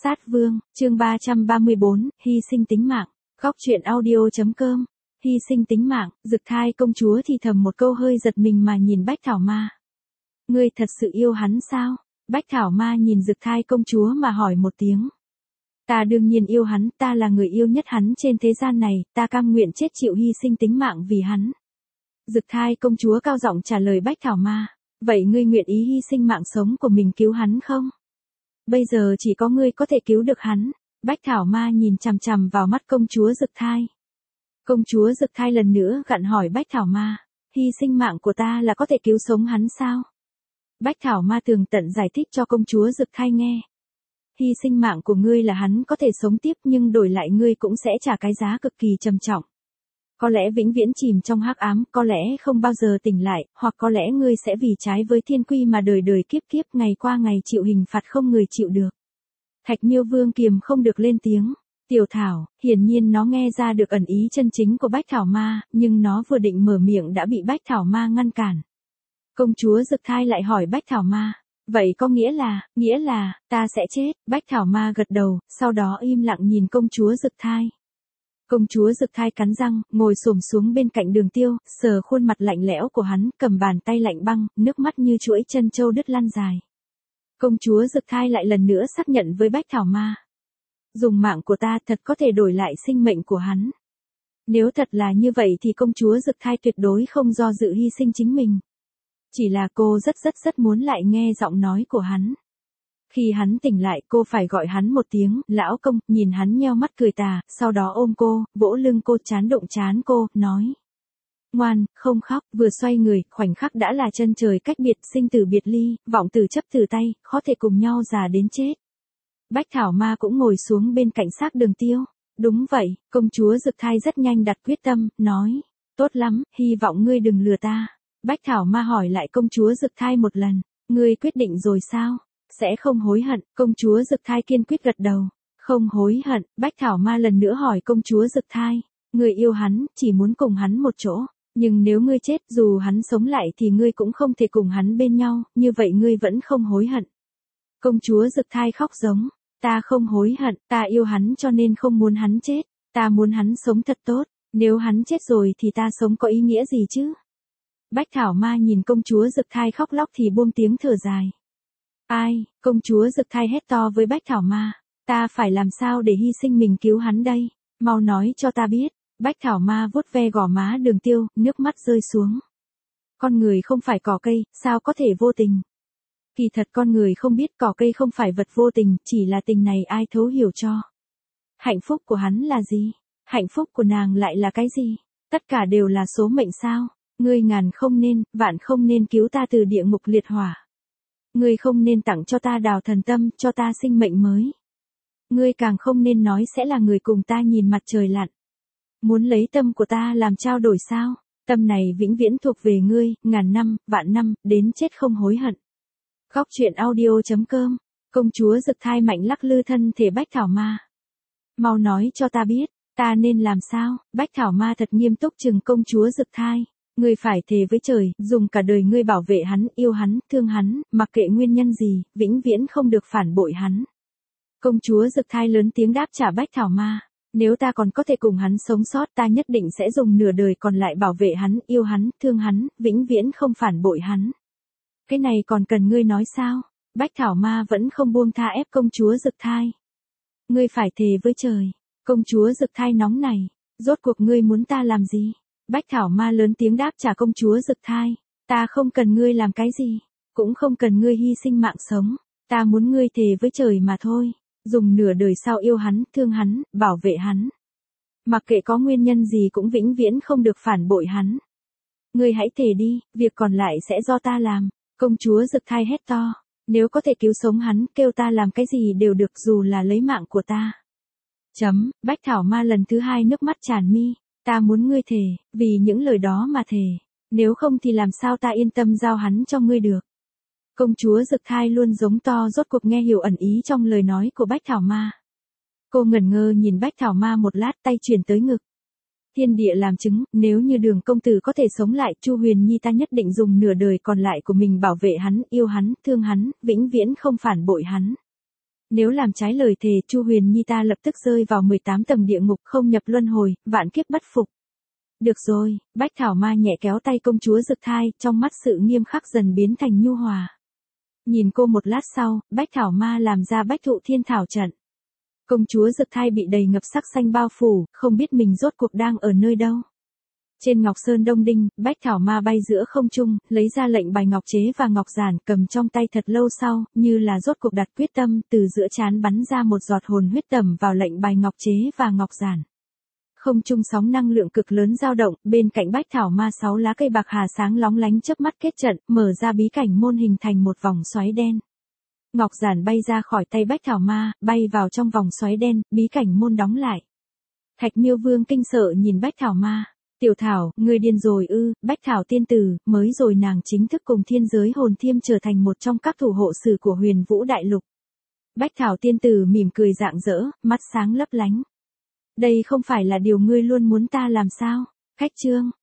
Sát Vương, chương 334, hy sinh tính mạng. Góc truyện audio.com. Hy sinh tính mạng, Dực Thai công chúa thì thầm một câu hơi giật mình mà nhìn Bách Thảo Ma. Ngươi thật sự yêu hắn sao? Bách Thảo Ma nhìn Dực Thai công chúa mà hỏi một tiếng. Ta đương nhiên yêu hắn, ta là người yêu nhất hắn trên thế gian này, ta cam nguyện chết chịu hy sinh tính mạng vì hắn. Dực Thai công chúa cao giọng trả lời Bách Thảo Ma. Vậy ngươi nguyện ý hy sinh mạng sống của mình cứu hắn không? Bây giờ chỉ có ngươi có thể cứu được hắn. Bách Thảo Ma nhìn chằm chằm vào mắt công chúa Dực Thai. Công chúa Dực Thai lần nữa gặn hỏi Bách Thảo Ma. Hy sinh mạng của ta là có thể cứu sống hắn sao? Bách Thảo Ma tường tận giải thích cho công chúa Dực Thai nghe. Hy sinh mạng của ngươi là hắn có thể sống tiếp nhưng đổi lại ngươi cũng sẽ trả cái giá cực kỳ trầm trọng. Có lẽ vĩnh viễn chìm trong hắc ám, có lẽ không bao giờ tỉnh lại, hoặc có lẽ ngươi sẽ vì trái với thiên quy mà đời đời kiếp kiếp ngày qua ngày chịu hình phạt không người chịu được. Thạch Miêu Vương kiềm không được lên tiếng. Tiểu Thảo, hiển nhiên nó nghe ra được ẩn ý chân chính của Bách Thảo Ma, nhưng nó vừa định mở miệng đã bị Bách Thảo Ma ngăn cản. Công chúa Dực Thai lại hỏi Bách Thảo Ma. Vậy có nghĩa là, ta sẽ chết. Bách Thảo Ma gật đầu, sau đó im lặng nhìn công chúa Dực Thai. Công chúa Dực Thai cắn răng, ngồi xổm xuống bên cạnh Đường Tiêu, sờ khuôn mặt lạnh lẽo của hắn, cầm bàn tay lạnh băng, nước mắt như chuỗi chân châu đứt lăn dài. Công chúa Dực Thai lại lần nữa xác nhận với Bách Thảo Ma. Dùng mạng của ta thật có thể đổi lại sinh mệnh của hắn. Nếu thật là như vậy thì công chúa Dực Thai tuyệt đối không do dự hy sinh chính mình. Chỉ là cô rất muốn lại nghe giọng nói của hắn. Khi hắn tỉnh lại cô phải gọi hắn một tiếng, lão công, nhìn hắn nheo mắt cười tà, sau đó ôm cô, vỗ lưng cô chán đụng chán cô, nói. Ngoan, không khóc, vừa xoay người, khoảnh khắc đã là chân trời cách biệt, sinh tử biệt ly, vọng tử chấp từ tay, khó thể cùng nhau già đến chết. Bách Thảo Ma cũng ngồi xuống bên cạnh xác Đường Tiêu. Đúng vậy, công chúa Dực Thai rất nhanh đặt quyết tâm, nói. Tốt lắm, hy vọng ngươi đừng lừa ta. Bách Thảo Ma hỏi lại công chúa Dực Thai một lần. Ngươi quyết định rồi sao? Sẽ không hối hận. Công chúa Dực Thai kiên quyết gật đầu. Không hối hận. Bách Thảo Ma lần nữa hỏi công chúa Dực Thai. Ngươi yêu hắn, chỉ muốn cùng hắn một chỗ. Nhưng nếu ngươi chết, dù hắn sống lại thì ngươi cũng không thể cùng hắn bên nhau, như vậy ngươi vẫn không hối hận. Công chúa Dực Thai khóc giống. Ta không hối hận, ta yêu hắn cho nên không muốn hắn chết. Ta muốn hắn sống thật tốt. Nếu hắn chết rồi thì ta sống có ý nghĩa gì chứ? Bách Thảo Ma nhìn công chúa Dực Thai khóc lóc thì buông tiếng thở dài. Ai, công chúa Dực Thai hét to với Bách Thảo Ma. Ta phải làm sao để hy sinh mình cứu hắn đây? Mau nói cho ta biết. Bách Thảo Ma vuốt ve gò má Đường Tiêu, nước mắt rơi xuống. Con người không phải cỏ cây, sao có thể vô tình? Kỳ thật con người không biết cỏ cây không phải vật vô tình, chỉ là tình này ai thấu hiểu cho. Hạnh phúc của hắn là gì? Hạnh phúc của nàng lại là cái gì? Tất cả đều là số mệnh sao? Ngươi ngàn không nên, vạn không nên cứu ta từ địa ngục liệt hỏa. Ngươi không nên tặng cho ta đào thần tâm, cho ta sinh mệnh mới. Ngươi càng không nên nói sẽ là người cùng ta nhìn mặt trời lặn. Muốn lấy tâm của ta làm trao đổi sao? Tâm này vĩnh viễn thuộc về ngươi, ngàn năm, vạn năm, đến chết không hối hận. Góc truyện audio.com. Công chúa Dực Thai mạnh lắc lư thân thể Bách Thảo Ma. Mau nói cho ta biết, ta nên làm sao? Bách Thảo Ma thật nghiêm túc chừng công chúa Dực Thai. Ngươi phải thề với trời, dùng cả đời ngươi bảo vệ hắn, yêu hắn, thương hắn, mặc kệ nguyên nhân gì, vĩnh viễn không được phản bội hắn. Công chúa Dực Thai lớn tiếng đáp trả Bách Thảo Ma. Nếu ta còn có thể cùng hắn sống sót, ta nhất định sẽ dùng nửa đời còn lại bảo vệ hắn, yêu hắn, thương hắn, vĩnh viễn không phản bội hắn. Cái này còn cần ngươi nói sao? Bách Thảo Ma vẫn không buông tha ép công chúa Dực Thai. Ngươi phải thề với trời. Công chúa Dực Thai nóng này. Rốt cuộc ngươi muốn ta làm gì? Bách Thảo Ma lớn tiếng đáp trả công chúa Dực Thai. Ta không cần ngươi làm cái gì. Cũng không cần ngươi hy sinh mạng sống. Ta muốn ngươi thề với trời mà thôi. Dùng nửa đời sau yêu hắn, thương hắn, bảo vệ hắn. Mặc kệ có nguyên nhân gì cũng vĩnh viễn không được phản bội hắn. Ngươi hãy thề đi, việc còn lại sẽ do ta làm. Công chúa Dực Thai hét to. Nếu có thể cứu sống hắn, kêu ta làm cái gì đều được dù là lấy mạng của ta. Bách Thảo Ma lần thứ hai nước mắt tràn mi. Ta muốn ngươi thề, vì những lời đó mà thề. Nếu không thì làm sao ta yên tâm giao hắn cho ngươi được. Công chúa Dực Thai luôn giống to rốt cuộc nghe hiểu ẩn ý trong lời nói của Bách Thảo Ma. Cô ngẩn ngơ nhìn Bách Thảo Ma một lát tay chuyển tới ngực. Thiên địa làm chứng, nếu như Đường công tử có thể sống lại, Chu Huyền Nhi ta nhất định dùng nửa đời còn lại của mình bảo vệ hắn, yêu hắn, thương hắn, vĩnh viễn không phản bội hắn. Nếu làm trái lời thề, Chu Huyền Nhi ta lập tức rơi vào 18 tầng địa ngục, không nhập luân hồi, vạn kiếp bất phục. Được rồi, Bách Thảo Ma nhẹ kéo tay công chúa Dực Thai, trong mắt sự nghiêm khắc dần biến thành nhu hòa. Nhìn cô một lát sau, Bách Thảo Ma làm ra Bách Thụ Thiên Thảo trận. Công chúa Dực Thai bị đầy ngập sắc xanh bao phủ, không biết mình rốt cuộc đang ở nơi đâu. Trên Ngọc Sơn Đông Đinh, Bách Thảo Ma bay giữa không trung, lấy ra lệnh bài ngọc chế và ngọc giản, cầm trong tay thật lâu sau, như là rốt cuộc đặt quyết tâm, từ giữa trán bắn ra một giọt hồn huyết tẩm vào lệnh bài ngọc chế và ngọc giản. Không trung sóng năng lượng cực lớn dao động, bên cạnh Bách Thảo Ma 6 lá cây bạc hà sáng lóng lánh chớp mắt kết trận, mở ra bí cảnh môn hình thành một vòng xoáy đen. Ngọc giản bay ra khỏi tay Bách Thảo Ma, bay vào trong vòng xoáy đen, bí cảnh môn đóng lại. Thạch Miêu Vương kinh sợ nhìn Bách Thảo Ma. Tiểu Thảo, ngươi điên rồi ư? Bách Thảo tiên tử, mới rồi nàng chính thức cùng thiên giới hồn thiêm trở thành một trong các thủ hộ sử của Huyền Vũ Đại Lục. Bách Thảo tiên tử mỉm cười rạng rỡ, mắt sáng lấp lánh. Đây không phải là điều ngươi luôn muốn ta làm sao? Khách trương.